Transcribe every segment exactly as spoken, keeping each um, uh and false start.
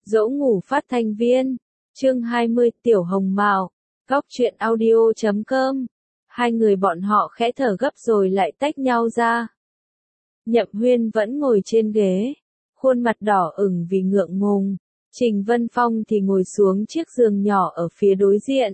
Dỗ ngủ phát thanh viên, chương hai mươi, Tiểu Hồng Mào, góc truyện audio chấm com. Hai người bọn họ khẽ thở gấp rồi lại tách nhau ra. Nhậm Huyên vẫn ngồi trên ghế, khuôn mặt đỏ ửng vì ngượng ngùng. Trình Vân Phong thì ngồi xuống chiếc giường nhỏ ở phía đối diện.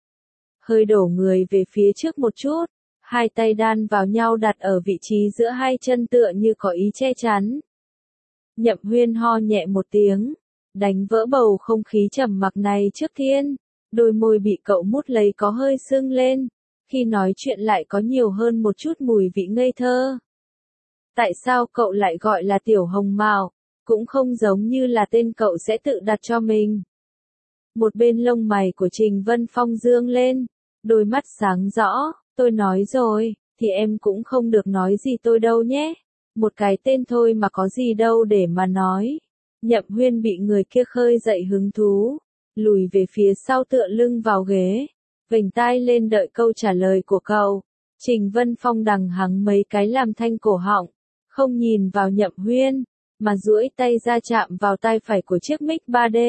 Hơi đổ người về phía trước một chút, hai tay đan vào nhau đặt ở vị trí giữa hai chân tựa như có ý che chắn. Nhậm Huyên ho nhẹ một tiếng, đánh vỡ bầu không khí trầm mặc này trước tiên. Đôi môi bị cậu mút lấy có hơi sưng lên, khi nói chuyện lại có nhiều hơn một chút mùi vị ngây thơ. Tại sao cậu lại gọi là Tiểu Hồng Mào, cũng không giống như là tên cậu sẽ tự đặt cho mình. Một bên lông mày của Trình Vân Phong dương lên, đôi mắt sáng rõ, tôi nói rồi, thì em cũng không được nói gì tôi đâu nhé. Một cái tên thôi mà có gì đâu để mà nói. Nhậm Huyên bị người kia khơi dậy hứng thú, lùi về phía sau tựa lưng vào ghế, vểnh tai lên đợi câu trả lời của cậu. Trình Vân Phong đằng hắng mấy cái làm thanh cổ họng, không nhìn vào Nhậm Huyên, mà duỗi tay ra chạm vào tay phải của chiếc mic ba D.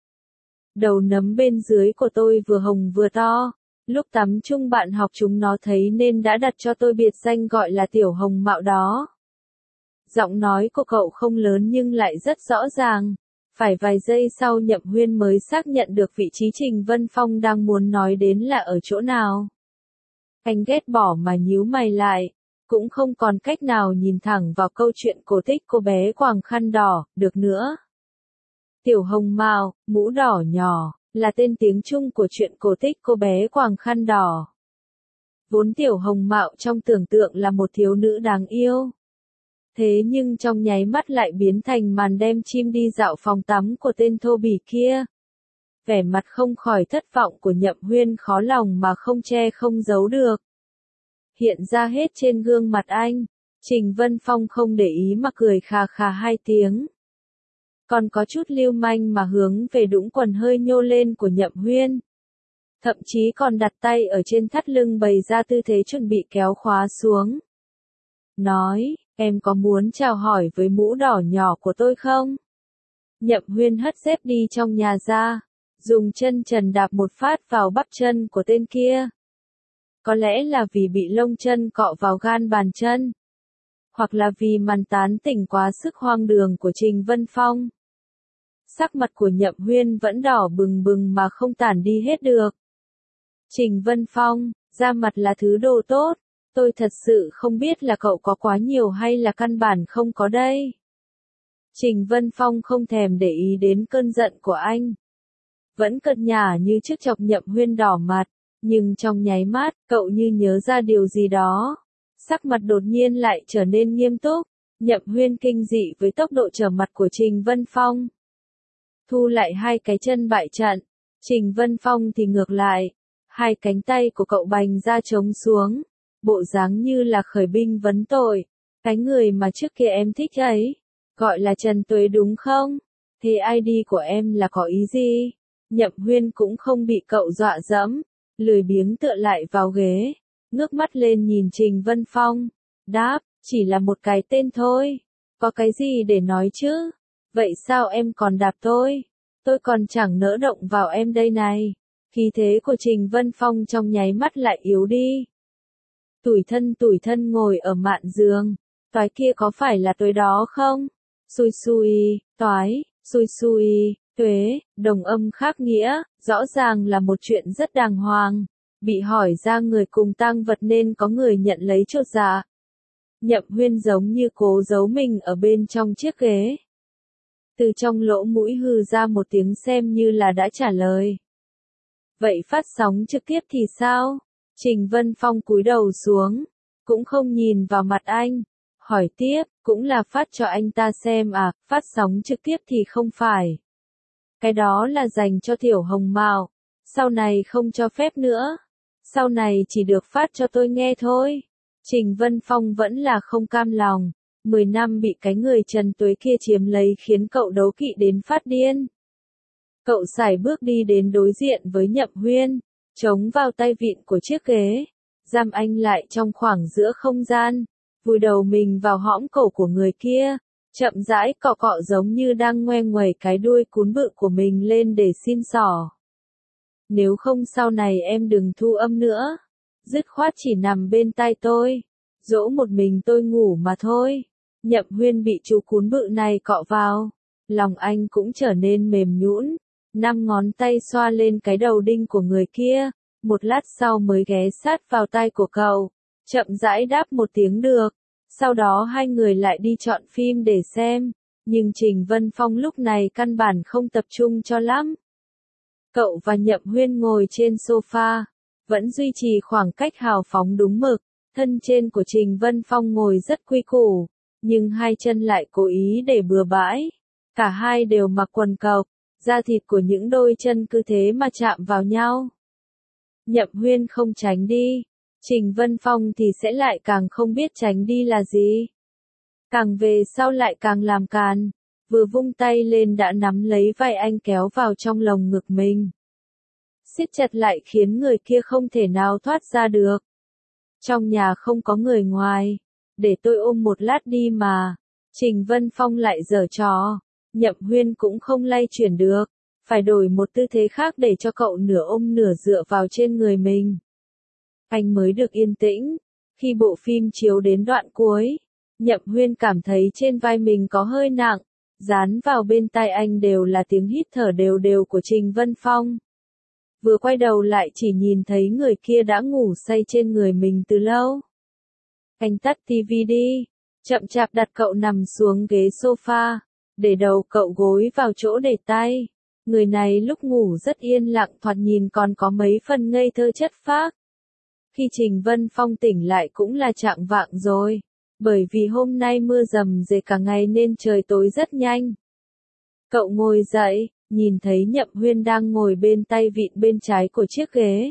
Đầu nấm bên dưới của tôi vừa hồng vừa to, lúc tắm chung bạn học chúng nó thấy nên đã đặt cho tôi biệt danh gọi là Tiểu Hồng Mạo đó. Giọng nói của cậu không lớn nhưng lại rất rõ ràng. Phải vài giây sau Nhậm Huyên mới xác nhận được vị trí Trình Vân Phong đang muốn nói đến là ở chỗ nào. Anh ghét bỏ mà nhíu mày lại, cũng không còn cách nào nhìn thẳng vào câu chuyện cổ tích cô bé quàng khăn đỏ, được nữa. Tiểu Hồng Mào, mũ đỏ nhỏ, là tên tiếng Trung của chuyện cổ tích cô bé quàng khăn đỏ. Vốn Tiểu Hồng Mạo trong tưởng tượng là một thiếu nữ đáng yêu. Thế nhưng trong nháy mắt lại biến thành màn đem chim đi dạo phòng tắm của tên thô bỉ kia. Vẻ mặt không khỏi thất vọng của Nhậm Huyên khó lòng mà không che không giấu được. Hiện ra hết trên gương mặt anh, Trình Vân Phong không để ý mà cười khà khà hai tiếng. Còn có chút lưu manh mà hướng về đũng quần hơi nhô lên của Nhậm Huyên. Thậm chí còn đặt tay ở trên thắt lưng bày ra tư thế chuẩn bị kéo khóa xuống. Nói, em có muốn chào hỏi với mũ đỏ nhỏ của tôi không? Nhậm Huyên hất dép đi trong nhà ra, dùng chân trần đạp một phát vào bắp chân của tên kia. Có lẽ là vì bị lông chân cọ vào gan bàn chân. Hoặc là vì màn tán tỉnh quá sức hoang đường của Trình Vân Phong. Sắc mặt của Nhậm Huyên vẫn đỏ bừng bừng mà không tản đi hết được. Trình Vân Phong, da mặt là thứ đồ tốt. Tôi thật sự không biết là cậu có quá nhiều hay là căn bản không có đây. Trình Vân Phong không thèm để ý đến cơn giận của anh. Vẫn cợt nhả như trước chọc Nhậm Huyên đỏ mặt, nhưng trong nháy mắt, cậu như nhớ ra điều gì đó. Sắc mặt đột nhiên lại trở nên nghiêm túc. Nhậm Huyên kinh dị với tốc độ trở mặt của Trình Vân Phong. Thu lại hai cái chân bại trận, Trình Vân Phong thì ngược lại. Hai cánh tay của cậu bành ra chống xuống. Bộ dáng như là khởi binh vấn tội. Cái người mà trước kia em thích ấy, gọi là Trần Tuế đúng không? Thế i đê của em là có ý gì? Nhậm Huyên cũng không bị cậu dọa dẫm, lười biếng tựa lại vào ghế, ngước mắt lên nhìn Trình Vân Phong, đáp, chỉ là một cái tên thôi, có cái gì để nói chứ? Vậy sao em còn đạp tôi? Tôi còn chẳng nỡ động vào em đây này. Khí thế của Trình Vân Phong trong nháy mắt lại yếu đi. Tủi thân tủi thân ngồi ở mạn giường, toái kia có phải là tối đó không? Xui xui, toái, xui xui, tuế, đồng âm khác nghĩa, rõ ràng là một chuyện rất đàng hoàng. Bị hỏi ra người cùng tang vật nên có người nhận lấy chột dạ. Nhậm Huyên giống như cố giấu mình ở bên trong chiếc ghế. Từ trong lỗ mũi hừ ra một tiếng xem như là đã trả lời. Vậy phát sóng trực tiếp thì sao? Trình Vân Phong cúi đầu xuống, cũng không nhìn vào mặt anh, hỏi tiếp, cũng là phát cho anh ta xem à, phát sóng trực tiếp thì không phải. Cái đó là dành cho Tiểu Hồng Mào, sau này không cho phép nữa, sau này chỉ được phát cho tôi nghe thôi. Trình Vân Phong vẫn là không cam lòng, mười năm bị cái người Trần Tuế kia chiếm lấy khiến cậu đấu kỵ đến phát điên. Cậu sải bước đi đến đối diện với Nhậm Huyên. Chống vào tay vịn của chiếc ghế, giam anh lại trong khoảng giữa không gian, vùi đầu mình vào hõm cổ của người kia, chậm rãi cọ cọ giống như đang ngoe nguẩy cái đuôi cún bự của mình lên để xin xỏ. Nếu không sau này em đừng thu âm nữa. Dứt khoát chỉ nằm bên tai tôi. Dỗ một mình tôi ngủ mà thôi. Nhậm Huyên bị chú cún bự này cọ vào. Lòng anh cũng trở nên mềm nhũn. Năm ngón tay xoa lên cái đầu đinh của người kia. Một lát sau mới ghé sát vào tai của cậu. Chậm rãi đáp một tiếng được. Sau đó hai người lại đi chọn phim để xem. Nhưng Trình Vân Phong lúc này căn bản không tập trung cho lắm. Cậu và Nhậm Huyên ngồi trên sofa. Vẫn duy trì khoảng cách hào phóng đúng mực. Thân trên của Trình Vân Phong ngồi rất quy củ. Nhưng hai chân lại cố ý để bừa bãi. Cả hai đều mặc quần cộc. Da thịt của những đôi chân cứ thế mà chạm vào nhau. Nhậm Huyên không tránh đi. Trình Vân Phong thì sẽ lại càng không biết tránh đi là gì. Càng về sau lại càng làm càn. Vừa vung tay lên đã nắm lấy vai anh kéo vào trong lồng ngực mình. Siết chặt lại khiến người kia không thể nào thoát ra được. Trong nhà không có người ngoài. Để tôi ôm một lát đi mà. Trình Vân Phong lại giở trò. Nhậm Huyên cũng không lay chuyển được. Phải đổi một tư thế khác để cho cậu nửa ôm nửa dựa vào trên người mình. Anh mới được yên tĩnh. Khi bộ phim chiếu đến đoạn cuối, Nhậm Huyên cảm thấy trên vai mình có hơi nặng. Dán vào bên tai anh đều là tiếng hít thở đều đều của Trình Vân Phong. Vừa quay đầu lại chỉ nhìn thấy người kia đã ngủ say trên người mình từ lâu. Anh tắt tivi đi. Chậm chạp đặt cậu nằm xuống ghế sofa. Để đầu cậu gối vào chỗ để tay. Người này lúc ngủ rất yên lặng, thoạt nhìn còn có mấy phần ngây thơ chất phác. Khi Trình Vân Phong tỉnh lại cũng là chạng vạng rồi. Bởi vì hôm nay mưa rầm rề cả ngày nên trời tối rất nhanh. Cậu ngồi dậy, nhìn thấy Nhậm Huyên đang ngồi bên tay vịn bên trái của chiếc ghế.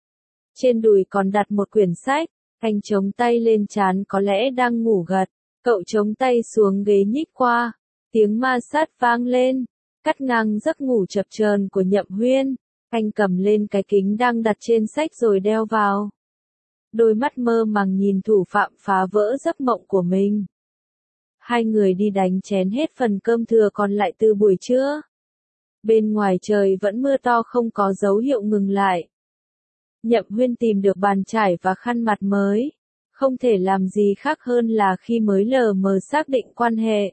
Trên đùi còn đặt một quyển sách, anh chống tay lên trán có lẽ đang ngủ gật. Cậu chống tay xuống ghế nhích qua, tiếng ma sát vang lên, cắt ngang giấc ngủ chập chờn của Nhậm Huyên. Anh cầm lên cái kính đang đặt trên sách rồi đeo vào. Đôi mắt mơ màng nhìn thủ phạm phá vỡ giấc mộng của mình. Hai người đi đánh chén hết phần cơm thừa còn lại từ buổi trưa. Bên ngoài trời vẫn mưa to không có dấu hiệu ngừng lại. Nhậm Huyên tìm được bàn chải và khăn mặt mới. Không thể làm gì khác hơn là khi mới lờ mờ xác định quan hệ.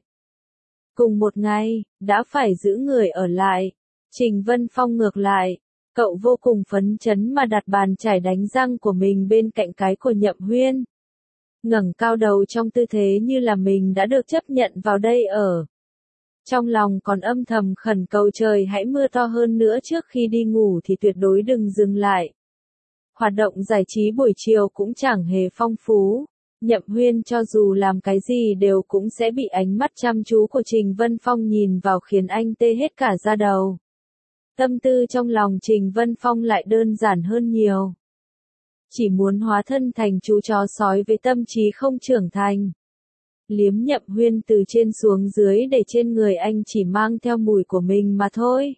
Cùng một ngày, đã phải giữ người ở lại. Trình Vân Phong ngược lại. Cậu vô cùng phấn chấn mà đặt bàn chải đánh răng của mình bên cạnh cái của Nhậm Huyên. Ngẩng cao đầu trong tư thế như là mình đã được chấp nhận vào đây ở. Trong lòng còn âm thầm khẩn cầu trời hãy mưa to hơn nữa trước khi đi ngủ thì tuyệt đối đừng dừng lại. Hoạt động giải trí buổi chiều cũng chẳng hề phong phú. Nhậm Huyên cho dù làm cái gì đều cũng sẽ bị ánh mắt chăm chú của Trình Vân Phong nhìn vào khiến anh tê hết cả da đầu. Tâm tư trong lòng Trình Vân Phong lại đơn giản hơn nhiều. Chỉ muốn hóa thân thành chú chó sói với tâm trí không trưởng thành. Liếm Nhậm Huyên từ trên xuống dưới để trên người anh chỉ mang theo mùi của mình mà thôi.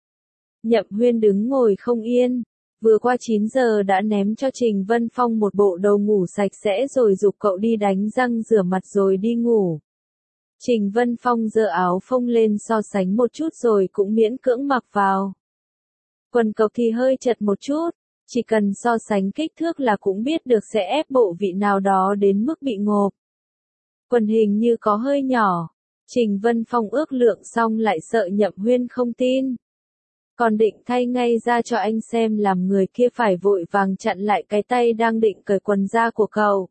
Nhậm Huyên đứng ngồi không yên. Vừa qua chín giờ đã ném cho Trình Vân Phong một bộ đồ ngủ sạch sẽ rồi giục cậu đi đánh răng rửa mặt rồi đi ngủ. Trình Vân Phong giơ áo phông lên so sánh một chút rồi cũng miễn cưỡng mặc vào. Quần cộc thì hơi chật một chút, chỉ cần so sánh kích thước là cũng biết được sẽ ép bộ vị nào đó đến mức bị ngộp. Quần hình như có hơi nhỏ. Trình Vân Phong ước lượng xong lại sợ Nhậm Huyên không tin. Còn định thay ngay ra cho anh xem làm người kia phải vội vàng chặn lại cái tay đang định cởi quần ra của cậu.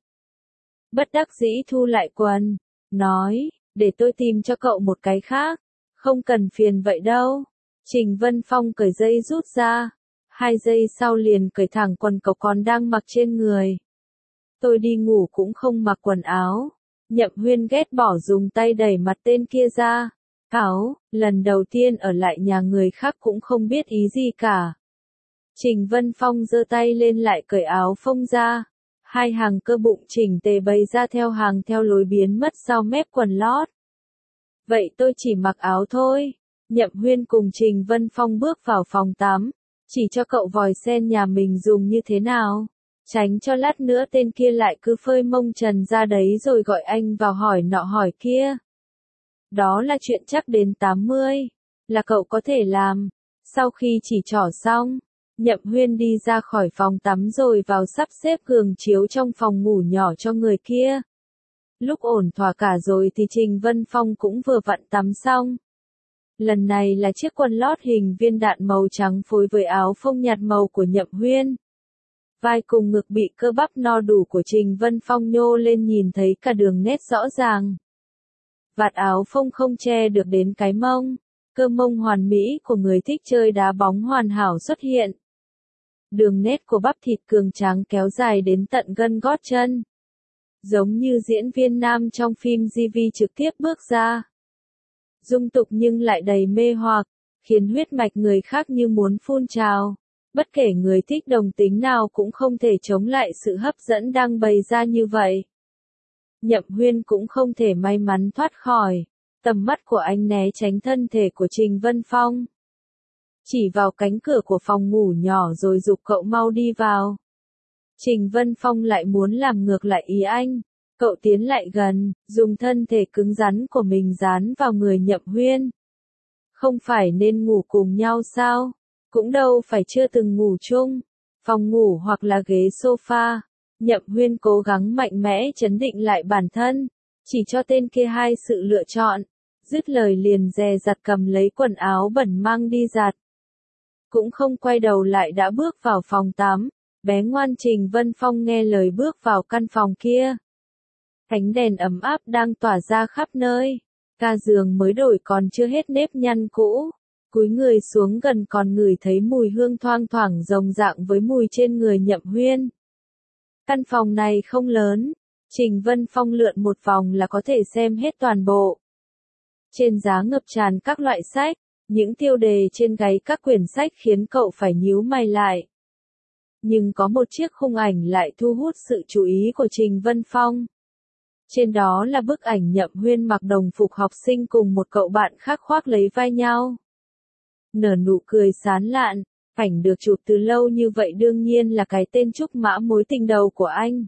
Bất đắc dĩ thu lại quần, nói, để tôi tìm cho cậu một cái khác, không cần phiền vậy đâu. Trình Vân Phong cởi dây rút ra, hai giây sau liền cởi thẳng quần cộc còn đang mặc trên người. Tôi đi ngủ cũng không mặc quần áo. Nhậm Huyên ghét bỏ dùng tay đẩy mặt tên kia ra. Áo, lần đầu tiên ở lại nhà người khác cũng không biết ý gì cả. Trình Vân Phong giơ tay lên lại cởi áo phông ra. Hai hàng cơ bụng chỉnh tề bày ra theo hàng theo lối biến mất sau mép quần lót. Vậy tôi chỉ mặc áo thôi. Nhậm Huyên cùng Trình Vân Phong bước vào phòng tắm. Chỉ cho cậu vòi sen nhà mình dùng như thế nào. Tránh cho lát nữa tên kia lại cứ phơi mông trần ra đấy rồi gọi anh vào hỏi nọ hỏi kia. Đó là chuyện chắc đến tám mươi. Là cậu có thể làm. Sau khi chỉ trỏ xong, Nhậm Huyên đi ra khỏi phòng tắm rồi vào sắp xếp giường chiếu trong phòng ngủ nhỏ cho người kia. Lúc ổn thỏa cả rồi thì Trình Vân Phong cũng vừa vặn tắm xong. Lần này là chiếc quần lót hình viên đạn màu trắng phối với áo phông nhạt màu của Nhậm Huyên. Vai cùng ngực bị cơ bắp no đủ của Trình Vân Phong nhô lên nhìn thấy cả đường nét rõ ràng. Vạt áo phông không che được đến cái mông. Cơ mông hoàn mỹ của người thích chơi đá bóng hoàn hảo xuất hiện. Đường nét của bắp thịt cường tráng kéo dài đến tận gân gót chân. Giống như diễn viên nam trong phim giê vê trực tiếp bước ra. Dung tục nhưng lại đầy mê hoặc, khiến huyết mạch người khác như muốn phun trào. Bất kể người thích đồng tính nào cũng không thể chống lại sự hấp dẫn đang bày ra như vậy. Nhậm Huyên cũng không thể may mắn thoát khỏi. Tầm mắt của anh né tránh thân thể của Trình Vân Phong. Chỉ vào cánh cửa của phòng ngủ nhỏ rồi giục cậu mau đi vào. Trình Vân Phong lại muốn làm ngược lại ý anh. Cậu tiến lại gần, dùng thân thể cứng rắn của mình dán vào người Nhậm Huyên. Không phải nên ngủ cùng nhau sao? Cũng đâu phải chưa từng ngủ chung. Phòng ngủ hoặc là ghế sofa. Nhậm Huyên cố gắng mạnh mẽ trấn định lại bản thân. Chỉ cho tên kia hai sự lựa chọn. Dứt lời liền dè dặt cầm lấy quần áo bẩn mang đi giặt. Cũng không quay đầu lại đã bước vào phòng tắm. Bé ngoan Trình Vân Phong nghe lời bước vào căn phòng kia. Ánh đèn ấm áp đang tỏa ra khắp nơi. Ga giường mới đổi còn chưa hết nếp nhăn cũ. Cúi người xuống gần còn ngửi thấy mùi hương thoang thoảng rồng rạng với mùi trên người Nhậm Huyên. Căn phòng này không lớn. Trình Vân Phong lượn một vòng là có thể xem hết toàn bộ. Trên giá ngập tràn các loại sách. Những tiêu đề trên gáy các quyển sách khiến cậu phải nhíu mày lại. Nhưng có một chiếc khung ảnh lại thu hút sự chú ý của Trình Vân Phong. Trên đó là bức ảnh Nhậm Huyên mặc đồng phục học sinh cùng một cậu bạn khác khoác lấy vai nhau. Nở nụ cười sán lạn, ảnh được chụp từ lâu như vậy đương nhiên là cái tên Trúc Mã mối tình đầu của anh.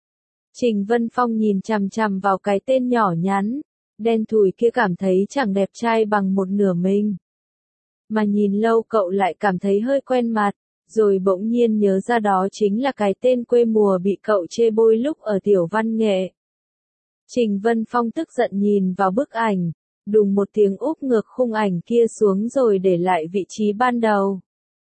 Trình Vân Phong nhìn chằm chằm vào cái tên nhỏ nhắn, đen thùi kia cảm thấy chẳng đẹp trai bằng một nửa mình. Mà nhìn lâu cậu lại cảm thấy hơi quen mặt, rồi bỗng nhiên nhớ ra đó chính là cái tên quê mùa bị cậu chê bôi lúc ở tiểu văn nghệ. Trình Vân Phong tức giận nhìn vào bức ảnh, đùng một tiếng úp ngược khung ảnh kia xuống rồi để lại vị trí ban đầu.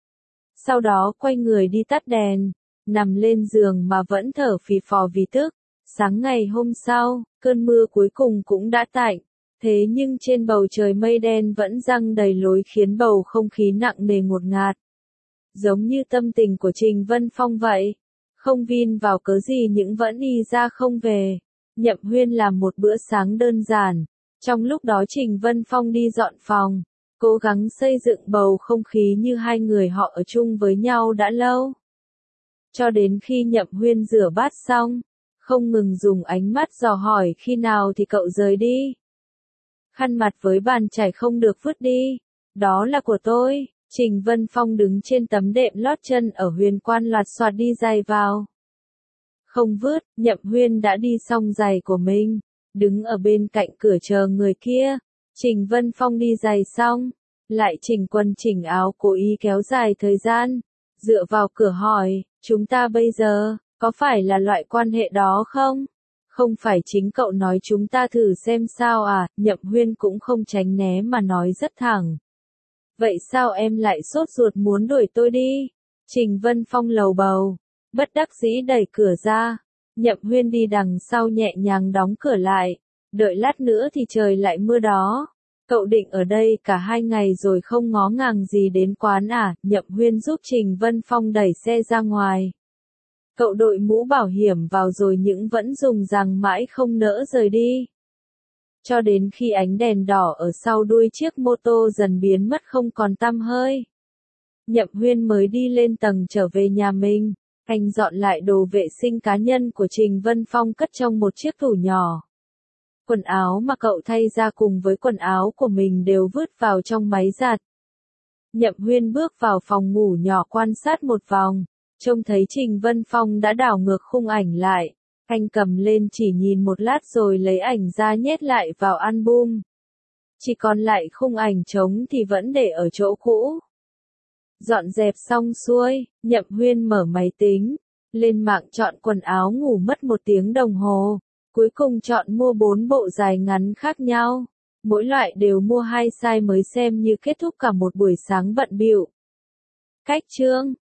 Sau đó quay người đi tắt đèn, nằm lên giường mà vẫn thở phì phò vì tức. Sáng ngày hôm sau, cơn mưa cuối cùng cũng đã tạnh, thế nhưng trên bầu trời mây đen vẫn giăng đầy lối khiến bầu không khí nặng nề ngột ngạt. Giống như tâm tình của Trình Vân Phong vậy, không vin vào cớ gì những vẫn y ra không về. Nhậm Huyên làm một bữa sáng đơn giản, trong lúc đó Trình Vân Phong đi dọn phòng, cố gắng xây dựng bầu không khí như hai người họ ở chung với nhau đã lâu. Cho đến khi Nhậm Huyên rửa bát xong, không ngừng dùng ánh mắt dò hỏi khi nào thì cậu rời đi. Khăn mặt với bàn chải không được vứt đi, đó là của tôi. Trình Vân Phong đứng trên tấm đệm lót chân ở Huyền Quan loạt soạt đi giày vào. Không vứt, Nhậm Huyên đã đi xong giày của mình, đứng ở bên cạnh cửa chờ người kia. Trình Vân Phong đi giày xong, lại chỉnh quần chỉnh áo cố ý kéo dài thời gian, dựa vào cửa hỏi, chúng ta bây giờ, có phải là loại quan hệ đó không? Không phải chính cậu nói chúng ta thử xem sao à, Nhậm Huyên cũng không tránh né mà nói rất thẳng. Vậy sao em lại sốt ruột muốn đuổi tôi đi? Trình Vân Phong lầu bầu, bất đắc dĩ đẩy cửa ra. Nhậm Huyên đi đằng sau nhẹ nhàng đóng cửa lại. Đợi lát nữa thì trời lại mưa đó. Cậu định ở đây cả hai ngày rồi không ngó ngàng gì đến quán à? Nhậm Huyên giúp Trình Vân Phong đẩy xe ra ngoài. Cậu đội mũ bảo hiểm vào rồi nhưng vẫn dùng rằng mãi không nỡ rời đi. Cho đến khi ánh đèn đỏ ở sau đuôi chiếc mô tô dần biến mất không còn tăm hơi. Nhậm Huyên mới đi lên tầng trở về nhà mình. Anh dọn lại đồ vệ sinh cá nhân của Trình Vân Phong cất trong một chiếc tủ nhỏ. Quần áo mà cậu thay ra cùng với quần áo của mình đều vứt vào trong máy giặt. Nhậm Huyên bước vào phòng ngủ nhỏ quan sát một vòng, trông thấy Trình Vân Phong đã đảo ngược khung ảnh lại. Anh cầm lên chỉ nhìn một lát rồi lấy ảnh ra nhét lại vào album. Chỉ còn lại khung ảnh trống thì vẫn để ở chỗ cũ. Dọn dẹp xong xuôi, Nhậm Huyên mở máy tính, lên mạng chọn quần áo ngủ mất một tiếng đồng hồ, cuối cùng chọn mua bốn bộ dài ngắn khác nhau, mỗi loại đều mua hai size mới xem như kết thúc cả một buổi sáng bận bịu. Cách chương